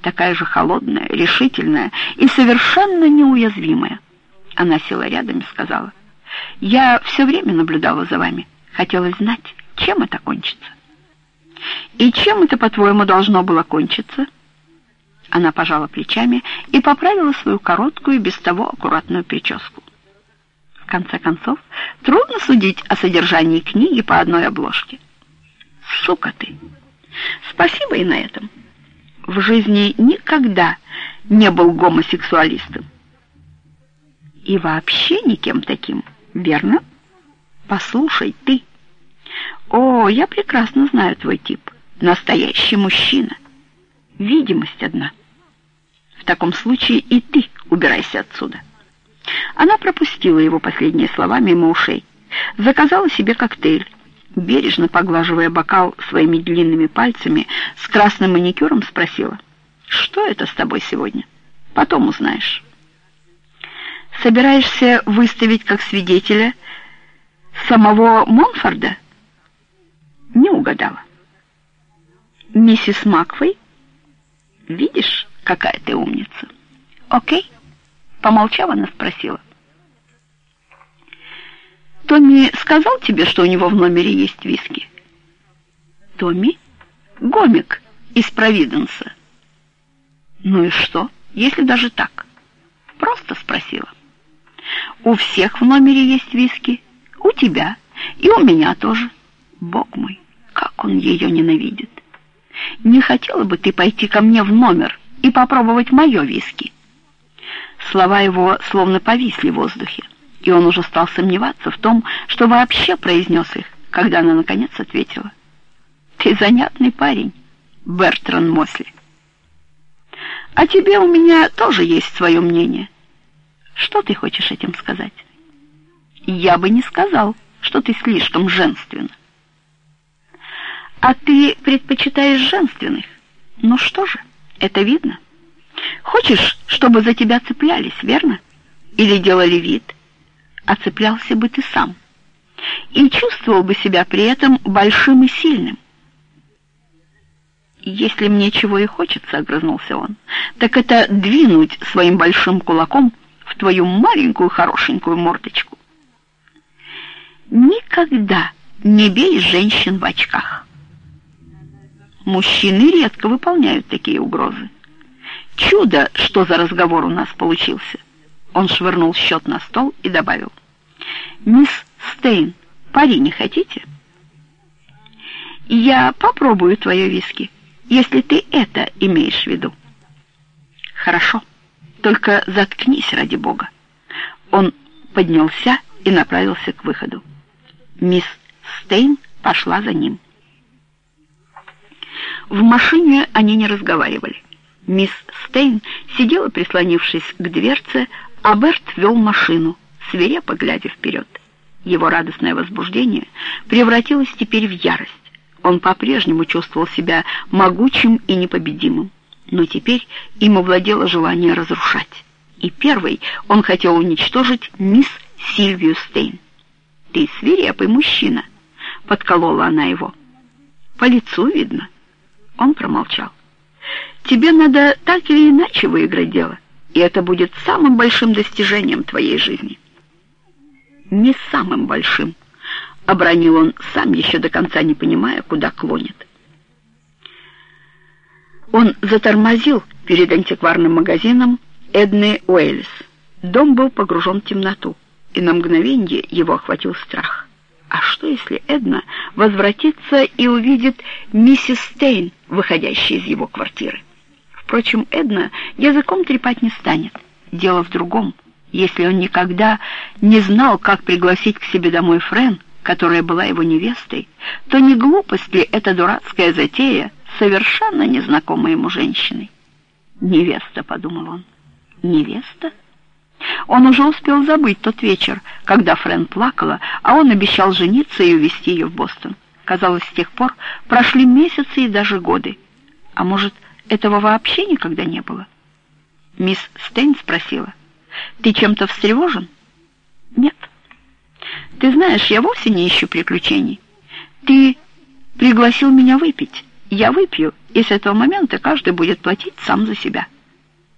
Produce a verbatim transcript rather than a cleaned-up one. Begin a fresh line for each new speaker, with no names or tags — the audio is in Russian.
такая же холодная, решительная и совершенно неуязвимая. Она села рядом и сказала: «Я все время наблюдала за вами. Хотелось знать, чем это кончится». «И чем это, по-твоему, должно было кончиться?» Она пожала плечами и поправила свою короткую, без того аккуратную прическу. В конце концов, трудно судить о содержании книги по одной обложке. «Сука ты!» «Спасибо и на этом. В жизни никогда не был гомосексуалистом». «И вообще никем таким, верно?» «Послушай, ты...» «О, я прекрасно знаю твой тип. Настоящий мужчина. Видимость одна. В таком случае и ты убирайся отсюда». Она пропустила его последние слова мимо ушей. Заказала себе коктейль. Бережно поглаживая бокал своими длинными пальцами с красным маникюром, спросила: «Что это с тобой сегодня? Потом узнаешь». «Собираешься выставить как свидетеля самого Монфорда?» «Не угадала». «Миссис Макфей?» «Видишь, какая ты умница». «Окей». Помолчав, она спросила: «Томми сказал тебе, что у него в номере есть виски?» «Томми? Гомик из Провиденса». «Ну и что, если даже так?» «Просто спросила». «У всех в номере есть виски. У тебя и у меня тоже. Бог мой, как он ее ненавидит. Не хотела бы ты пойти ко мне в номер и попробовать мое виски?» Слова его словно повисли в воздухе, и он уже стал сомневаться в том, что вообще произнес их, когда она наконец ответила: «Ты занятный парень, Бертран Мосли. О тебе у меня тоже есть свое мнение». «Что ты хочешь этим сказать?» «Я бы не сказал, что ты слишком женственна». «А ты предпочитаешь женственных? Ну что же, это видно. Хочешь, чтобы за тебя цеплялись, верно? Или делали вид? А цеплялся бы ты сам. И чувствовал бы себя при этом большим и сильным». «Если мне чего и хочется, — огрызнулся он, — так это двинуть своим большим кулаком в твою маленькую хорошенькую мордочку». «Никогда не бей женщин в очках». Мужчины редко выполняют такие угрозы. Чудо, что за разговор у нас получился. Он швырнул счет на стол и добавил: «Мисс Стейн, пари не хотите?» «Я попробую твое виски, если ты это имеешь в виду». «Хорошо, только заткнись, ради бога». Он поднялся и направился к выходу. Мисс Стейн пошла за ним. В машине они не разговаривали. Мисс Стейн сидела, прислонившись к дверце, а Берт вел машину, свирепо глядя вперед. Его радостное возбуждение превратилось теперь в ярость. Он по-прежнему чувствовал себя могучим и непобедимым, но теперь им овладело желание разрушать. И первый он хотел уничтожить мисс Сильвию Стейн. «Ты свирепый мужчина», — подколола она его. «По лицу видно». Он промолчал. «Тебе надо так или иначе выиграть дело, и это будет самым большим достижением твоей жизни». «Не самым большим», — обронил он, сам еще до конца не понимая, куда клонит. Он затормозил перед антикварным магазином Эдны Уэллис. Дом был погружен в темноту, и на мгновенье его охватил страх. А что, если Эдна возвратится и увидит миссис Стейн, выходящей из его квартиры? Впрочем, Эдна языком трепать не станет. Дело в другом. Если он никогда не знал, как пригласить к себе домой Френ, которая была его невестой, то не глупость ли эта дурацкая затея совершенно незнакомой ему женщиной? «Невеста», — подумал он, — «невеста?» Он уже успел забыть тот вечер, когда Френ плакала, а он обещал жениться и увезти ее в Бостон. Казалось, с тех пор прошли месяцы и даже годы. А может, этого вообще никогда не было? Мисс Стейн спросила: «Ты чем-то встревожен?» «Нет». «Ты знаешь, я вовсе не ищу приключений. Ты пригласил меня выпить. Я выпью, И с этого момента каждый будет платить сам за себя.